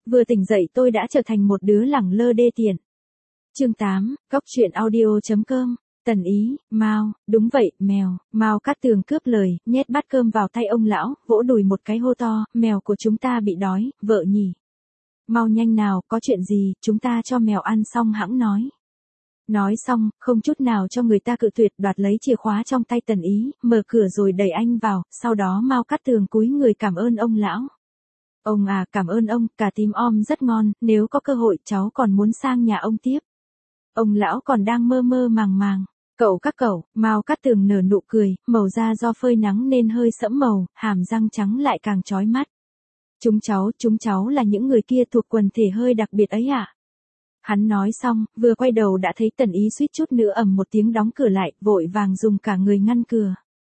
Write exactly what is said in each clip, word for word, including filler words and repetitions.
Vừa tỉnh dậy tôi đã trở thành một đứa lẳng lơ đê tiện. Chương tám, Góc truyện audio.com. Tần Ý, Mao, đúng vậy, mèo. Mao Cát Tường cướp lời, nhét bát cơm vào tay ông lão, vỗ đùi một cái hô to, mèo của chúng ta bị đói, vợ nhỉ. Mau nhanh nào, có chuyện gì, chúng ta cho mèo ăn xong hẵng nói. Nói xong, không chút nào cho người ta cự tuyệt, đoạt lấy chìa khóa trong tay Tần Ý, mở cửa rồi đẩy anh vào, sau đó Mao Cát Tường cúi người cảm ơn ông lão. Ông à, cảm ơn ông, cà tím om rất ngon, nếu có cơ hội cháu còn muốn sang nhà ông tiếp. Ông lão còn đang mơ mơ màng màng. Cậu các cậu, Mao Cát Tường nở nụ cười, màu da do phơi nắng nên hơi sẫm màu, hàm răng trắng lại càng chói mắt. Chúng cháu, chúng cháu là những người kia thuộc quần thể hơi đặc biệt ấy ạ. À? Hắn nói xong, vừa quay đầu đã thấy Tần Ý suýt chút nữa ầm một tiếng đóng cửa lại, vội vàng dùng cả người ngăn cửa.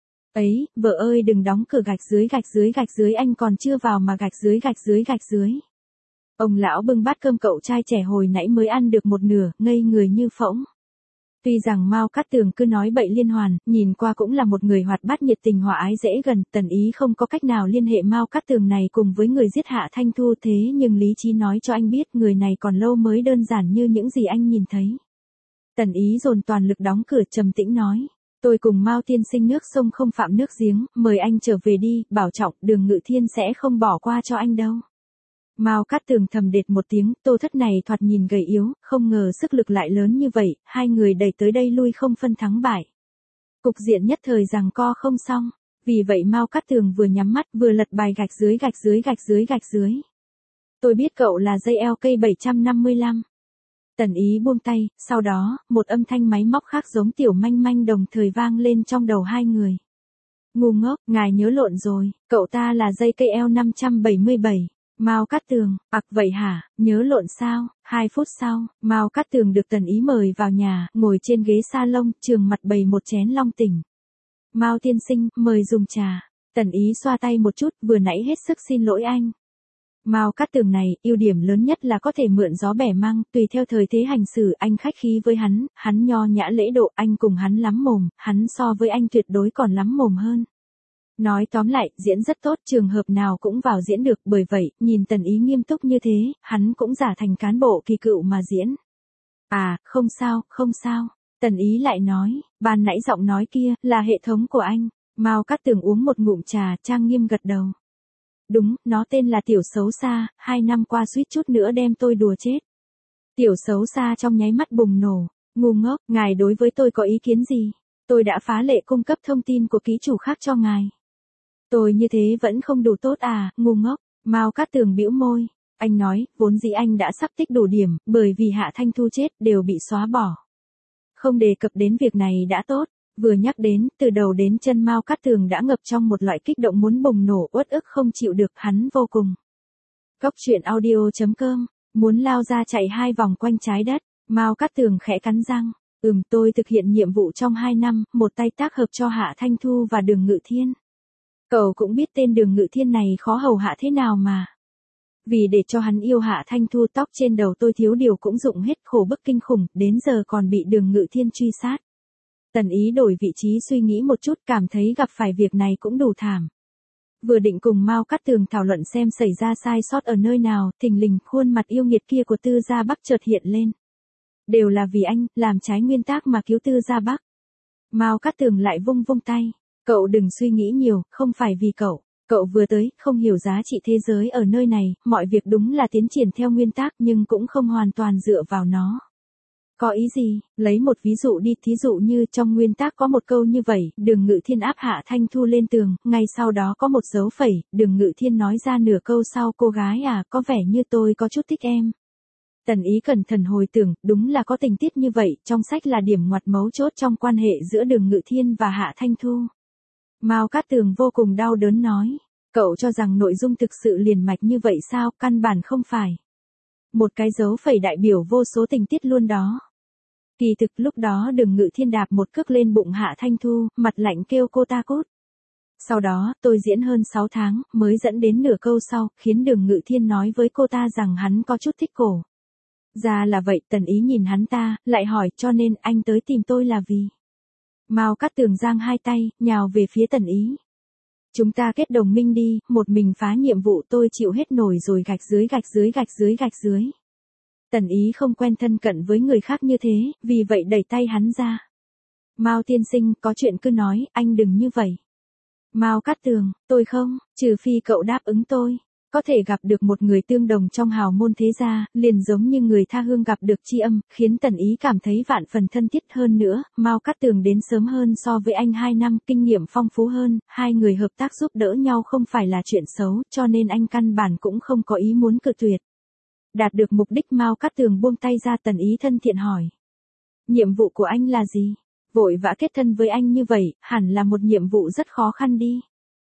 Ấy, vợ ơi đừng đóng cửa, gạch dưới gạch dưới gạch dưới, anh còn chưa vào mà gạch dưới gạch dưới gạch dưới. Ông lão bưng bát cơm cậu trai trẻ hồi nãy mới ăn được một nửa, ngây người như phỗng. Tuy rằng Mao Cát Tường cứ nói bậy liên hoàn, nhìn qua cũng là một người hoạt bát nhiệt tình hòa ái dễ gần, Tần Ý không có cách nào liên hệ Mao Cát Tường này cùng với người giết Hạ Thanh Thu, thế nhưng lý trí nói cho anh biết người này còn lâu mới đơn giản như những gì anh nhìn thấy. Tần Ý dồn toàn lực đóng cửa, trầm tĩnh nói, tôi cùng Mao tiên sinh nước sông không phạm nước giếng, mời anh trở về đi, bảo trọng, Đường Ngự Thiên sẽ không bỏ qua cho anh đâu. Mao Cát Tường thầm đệt một tiếng, Tô Thất này thoạt nhìn gầy yếu, không ngờ sức lực lại lớn như vậy, hai người đẩy tới đây lui không phân thắng bại. Cục diện nhất thời giằng co không xong, vì vậy Mao Cát Tường vừa nhắm mắt vừa lật bài gạch dưới gạch dưới gạch dưới gạch dưới. Tôi biết cậu là dây eo cây bảy trăm năm mươi lăm. Tần Ý buông tay, sau đó, một âm thanh máy móc khác giống tiểu manh manh đồng thời vang lên trong đầu hai người. Ngu ngốc, ngài nhớ lộn rồi, cậu ta là dây cây eo năm trăm bảy mươi bảy. Mao Cát Tường, ặc vậy hả, nhớ lộn sao? Hai phút sau, Mao Cát Tường được Tần Ý mời vào nhà, ngồi trên ghế salon, trường mặt bày một chén long tỉnh. Mao tiên sinh, mời dùng trà. Tần Ý xoa tay một chút, vừa nãy hết sức xin lỗi anh. Mao Cát Tường này, ưu điểm lớn nhất là có thể mượn gió bẻ măng, tùy theo thời thế hành xử, anh khách khí với hắn, hắn nho nhã lễ độ, anh cùng hắn lắm mồm, hắn so với anh tuyệt đối còn lắm mồm hơn. Nói tóm lại, diễn rất tốt, trường hợp nào cũng vào diễn được, bởi vậy, nhìn Tần Ý nghiêm túc như thế, hắn cũng giả thành cán bộ kỳ cựu mà diễn. À, không sao, không sao. Tần Ý lại nói, ban nãy giọng nói kia, là hệ thống của anh. Mao Cát Tường uống một ngụm trà, trang nghiêm gật đầu. Đúng, nó tên là Tiểu Xấu Xa, hai năm qua suýt chút nữa đem tôi đùa chết. Tiểu Xấu Xa trong nháy mắt bùng nổ, ngu ngốc, ngài đối với tôi có ý kiến gì? Tôi đã phá lệ cung cấp thông tin của ký chủ khác cho ngài. Tôi như thế vẫn không đủ tốt à, ngu ngốc. Mao Cát Tường bĩu môi. Anh nói, vốn dĩ anh đã sắp tích đủ điểm, bởi vì Hạ Thanh Thu chết, đều bị xóa bỏ. Không đề cập đến việc này đã tốt. Vừa nhắc đến, từ đầu đến chân Mao Cát Tường đã ngập trong một loại kích động muốn bùng nổ, uất ức không chịu được, hắn vô cùng. Góc truyện audio.com. Muốn lao ra chạy hai vòng quanh trái đất. Mao Cát Tường khẽ cắn răng. Ừm, tôi thực hiện nhiệm vụ trong hai năm, một tay tác hợp cho Hạ Thanh Thu và Đường Ngự Thiên. Cậu cũng biết tên Đường Ngự Thiên này khó hầu hạ thế nào mà. Vì để cho hắn yêu Hạ Thanh Thu, tóc trên đầu tôi thiếu điều cũng dụng hết, khổ bức kinh khủng, đến giờ còn bị Đường Ngự Thiên truy sát. Tần Ý đổi vị trí suy nghĩ một chút, cảm thấy gặp phải việc này cũng đủ thảm. Vừa định cùng Mao Cát Tường thảo luận xem xảy ra sai sót ở nơi nào, thình lình khuôn mặt yêu nghiệt kia của Tư Gia Bắc chợt hiện lên. Đều là vì anh, làm trái nguyên tắc mà cứu Tư Gia Bắc. Mao Cát Tường lại vung vung tay. Cậu đừng suy nghĩ nhiều, không phải vì cậu. Cậu vừa tới, không hiểu giá trị thế giới ở nơi này, mọi việc đúng là tiến triển theo nguyên tắc nhưng cũng không hoàn toàn dựa vào nó. Có ý gì? Lấy một ví dụ đi, thí dụ như trong nguyên tắc có một câu như vậy, Đường Ngự Thiên áp Hạ Thanh Thu lên tường, ngay sau đó có một dấu phẩy, Đường Ngự Thiên nói ra nửa câu sau, cô gái à, có vẻ như tôi có chút thích em. Tần Ý cẩn thận hồi tưởng, đúng là có tình tiết như vậy, trong sách là điểm ngoặt mấu chốt trong quan hệ giữa Đường Ngự Thiên và Hạ Thanh Thu. Mao Cát Tường vô cùng đau đớn nói, cậu cho rằng nội dung thực sự liền mạch như vậy sao, căn bản không phải. Một cái dấu phẩy đại biểu vô số tình tiết luôn đó. Kỳ thực lúc đó Đường Ngự Thiên đạp một cước lên bụng Hạ Thanh Thu, mặt lạnh kêu cô ta cút. Sau đó, tôi diễn hơn sáu tháng, mới dẫn đến nửa câu sau, khiến Đường Ngự Thiên nói với cô ta rằng hắn có chút thích cổ. Ra là vậy, Tần Ý nhìn hắn ta, lại hỏi, cho nên anh tới tìm tôi là vì. Mao Cát Tường giang hai tay, nhào về phía Tần Ý. Chúng ta kết đồng minh đi, một mình phá nhiệm vụ tôi chịu hết nổi rồi gạch dưới gạch dưới gạch dưới gạch dưới. Tần Ý không quen thân cận với người khác như thế, vì vậy đẩy tay hắn ra. Mao tiên sinh, có chuyện cứ nói, anh đừng như vậy. Mao Cát Tường, tôi không, trừ phi cậu đáp ứng tôi. Có thể gặp được một người tương đồng trong hào môn thế gia, liền giống như người tha hương gặp được tri âm, khiến Tần Ý cảm thấy vạn phần thân thiết hơn nữa. Mao Cát Tường đến sớm hơn so với anh hai năm, kinh nghiệm phong phú hơn, hai người hợp tác giúp đỡ nhau không phải là chuyện xấu, cho nên anh căn bản cũng không có ý muốn cự tuyệt. Đạt được mục đích, Mao Cát Tường buông tay ra. Tần Ý thân thiện hỏi. Nhiệm vụ của anh là gì? Vội vã kết thân với anh như vậy, hẳn là một nhiệm vụ rất khó khăn đi.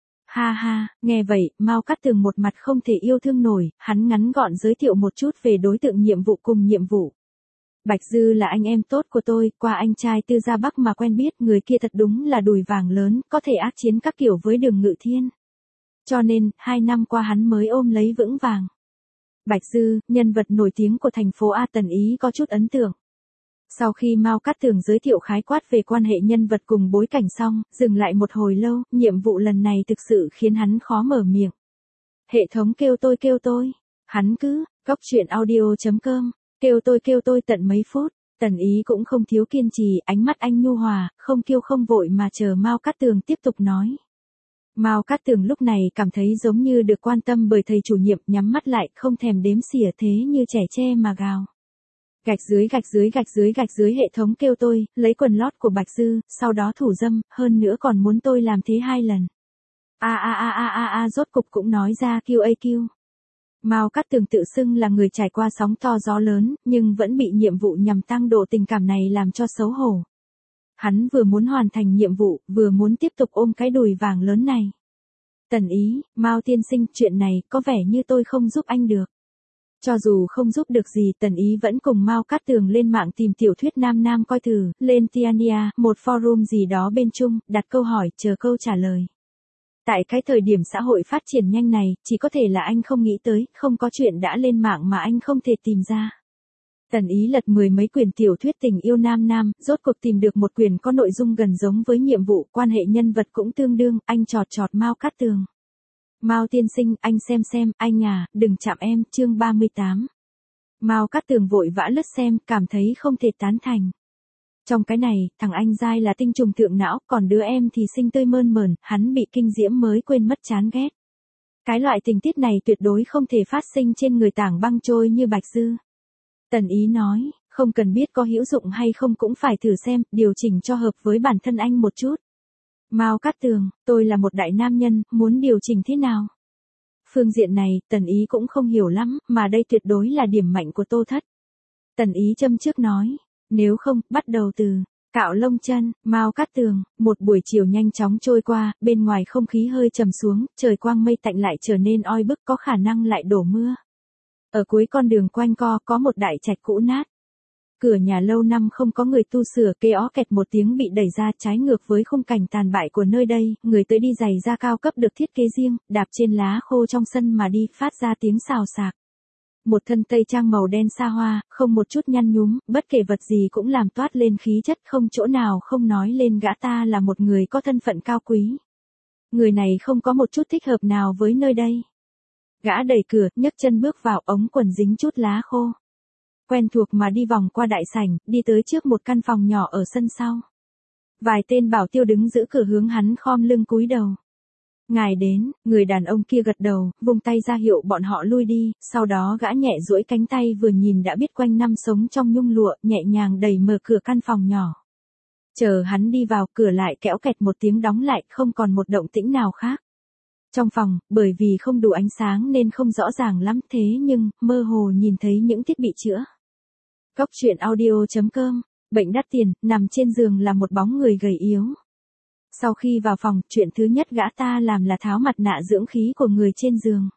Ha ha, nghe vậy, Mao Cát Tường một mặt không thể yêu thương nổi, hắn ngắn gọn giới thiệu một chút về đối tượng nhiệm vụ cùng nhiệm vụ. Bạch Dư là anh em tốt của tôi, qua anh trai Tư Gia Bắc mà quen biết, người kia thật đúng là đùi vàng lớn, có thể ác chiến các kiểu với Đường Ngự Thiên. Cho nên, hai năm qua hắn mới ôm lấy vững vàng. Bạch Dư, nhân vật nổi tiếng của thành phố A. Tần Ý có chút ấn tượng. Sau khi Mao Cát Tường giới thiệu khái quát về quan hệ nhân vật cùng bối cảnh xong, dừng lại một hồi lâu, nhiệm vụ lần này thực sự khiến hắn khó mở miệng. Hệ thống kêu tôi kêu tôi, hắn cứ, góc truyện audio chấm com, kêu tôi kêu tôi tận mấy phút. Tần Ý cũng không thiếu kiên trì, ánh mắt anh nhu hòa, không kiêu không vội mà chờ Mao Cát Tường tiếp tục nói. Mao Cát Tường lúc này cảm thấy giống như được quan tâm bởi thầy chủ nhiệm, nhắm mắt lại, không thèm đếm xỉa thế như trẻ tre mà gào. Gạch dưới gạch dưới gạch dưới gạch dưới hệ thống kêu tôi, lấy quần lót của Bạch Dư, sau đó thủ dâm, hơn nữa còn muốn tôi làm thế hai lần. A a a a a a rốt cục cũng nói ra Q A Q. Mao Cát Tường tự xưng là người trải qua sóng to gió lớn, nhưng vẫn bị nhiệm vụ nhằm tăng độ tình cảm này làm cho xấu hổ. Hắn vừa muốn hoàn thành nhiệm vụ, vừa muốn tiếp tục ôm cái đùi vàng lớn này. Tần Ý, Mao tiên sinh, chuyện này có vẻ như tôi không giúp anh được. Cho dù không giúp được gì, Tần Ý vẫn cùng Mao Cát Tường lên mạng tìm tiểu thuyết nam nam coi thử, lên Tiania, một forum gì đó bên Trung, đặt câu hỏi, chờ câu trả lời. Tại cái thời điểm xã hội phát triển nhanh này, chỉ có thể là anh không nghĩ tới, không có chuyện đã lên mạng mà anh không thể tìm ra. Tần Ý lật mười mấy quyển tiểu thuyết tình yêu nam nam, rốt cuộc tìm được một quyển có nội dung gần giống với nhiệm vụ, quan hệ nhân vật cũng tương đương, anh chọt chọt Mao Cát Tường. Mao tiên sinh, anh xem xem, anh à, đừng chạm em, chương ba mươi tám. Mao Cát Tường vội vã lướt xem, cảm thấy không thể tán thành. Trong cái này, thằng anh dai là tinh trùng thượng não, còn đứa em thì xinh tươi mơn mởn, hắn bị kinh diễm mới quên mất chán ghét. Cái loại tình tiết này tuyệt đối không thể phát sinh trên người tảng băng trôi như Bạch Dư. Tần Ý nói, không cần biết có hữu dụng hay không cũng phải thử xem, điều chỉnh cho hợp với bản thân anh một chút. Mao Cát Tường, tôi là một đại nam nhân, muốn điều chỉnh thế nào? Phương diện này, Tần Ý cũng không hiểu lắm, mà đây tuyệt đối là điểm mạnh của Tô Thất. Tần Ý châm trước nói, nếu không, bắt đầu từ cạo lông chân. Mao Cát Tường, một buổi chiều nhanh chóng trôi qua, bên ngoài không khí hơi trầm xuống, trời quang mây tạnh lại trở nên oi bức, có khả năng lại đổ mưa. Ở cuối con đường quanh co có một đại trạch cũ nát. Cửa nhà lâu năm không có người tu sửa, kê ó kẹt một tiếng bị đẩy ra, trái ngược với khung cảnh tàn bại của nơi đây, người tới đi giày da cao cấp được thiết kế riêng, đạp trên lá khô trong sân mà đi, phát ra tiếng xào xạc. Một thân tây trang màu đen xa hoa, không một chút nhăn nhúm, bất kể vật gì cũng làm toát lên khí chất, không chỗ nào không nói lên gã ta là một người có thân phận cao quý. Người này không có một chút thích hợp nào với nơi đây. Gã đẩy cửa, nhấc chân bước vào, ống quần dính chút lá khô. Quen thuộc mà đi vòng qua đại sảnh, đi tới trước một căn phòng nhỏ ở sân sau. Vài tên bảo tiêu đứng giữ cửa hướng hắn khom lưng cúi đầu. Ngài đến, người đàn ông kia gật đầu, vung tay ra hiệu bọn họ lui đi, sau đó gã nhẹ duỗi cánh tay vừa nhìn đã biết quanh năm sống trong nhung lụa, nhẹ nhàng đẩy mở cửa căn phòng nhỏ. Chờ hắn đi vào, cửa lại kẽo kẹt một tiếng đóng lại, không còn một động tĩnh nào khác. Trong phòng, bởi vì không đủ ánh sáng nên không rõ ràng lắm, thế nhưng, mơ hồ nhìn thấy những thiết bị chữa. Góc truyện audio chấm com, bệnh đắt tiền, nằm trên giường là một bóng người gầy yếu. Sau khi vào phòng, chuyện thứ nhất gã ta làm là tháo mặt nạ dưỡng khí của người trên giường.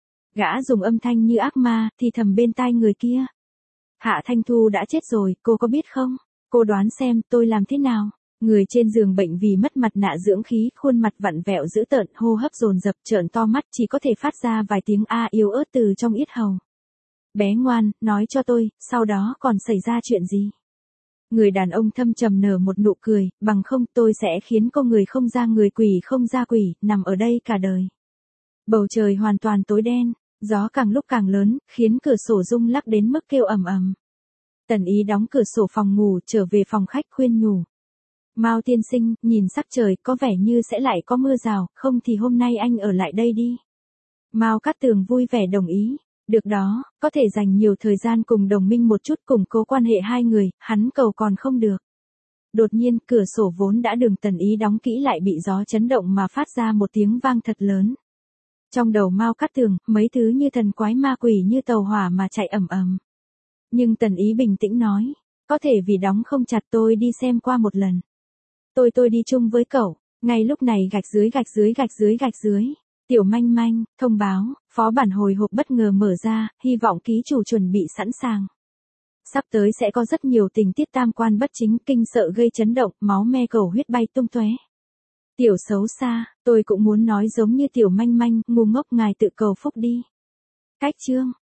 Gã dùng âm thanh như ác ma, thì thầm bên tai người kia. Hạ Thanh Thu đã chết rồi, cô có biết không? Cô đoán xem, tôi làm thế nào? Người trên giường bệnh vì mất mặt nạ dưỡng khí, khuôn mặt vặn vẹo dữ tợn, hô hấp dồn dập, trợn to mắt, chỉ có thể phát ra vài tiếng a yếu ớt từ trong yết hầu. Bé ngoan, nói cho tôi, sau đó còn xảy ra chuyện gì? Người đàn ông thâm trầm nở một nụ cười, bằng không tôi sẽ khiến cô người không ra người quỷ không ra quỷ, nằm ở đây cả đời. Bầu trời hoàn toàn tối đen, gió càng lúc càng lớn, khiến cửa sổ rung lắc đến mức kêu ầm ầm. Tần Ý đóng cửa sổ phòng ngủ, trở về phòng khách khuyên nhủ. Mao tiên sinh, nhìn sắc trời có vẻ như sẽ lại có mưa rào, không thì hôm nay anh ở lại đây đi. Mao Cát Tường vui vẻ đồng ý. Được đó, có thể dành nhiều thời gian cùng đồng minh một chút, củng cố quan hệ hai người, hắn cầu còn không được. Đột nhiên, cửa sổ vốn đã đường Tần Ý đóng kỹ lại bị gió chấn động mà phát ra một tiếng vang thật lớn. Trong đầu Mao Cát Tường, mấy thứ như thần quái ma quỷ như tàu hỏa mà chạy ầm ầm. Nhưng Tần Ý bình tĩnh nói, có thể vì đóng không chặt tôi đi xem qua một lần. Tôi tôi đi chung với cậu. Ngay lúc này gạch dưới gạch dưới gạch dưới gạch dưới. Tiểu manh manh, thông báo, phó bản hồi hộp bất ngờ mở ra, hy vọng ký chủ chuẩn bị sẵn sàng. Sắp tới sẽ có rất nhiều tình tiết tam quan bất chính, kinh sợ gây chấn động, máu me cầu huyết bay tung tóe. Tiểu xấu xa, tôi cũng muốn nói giống như tiểu manh manh, ngu ngốc ngài tự cầu phúc đi. Cách chương.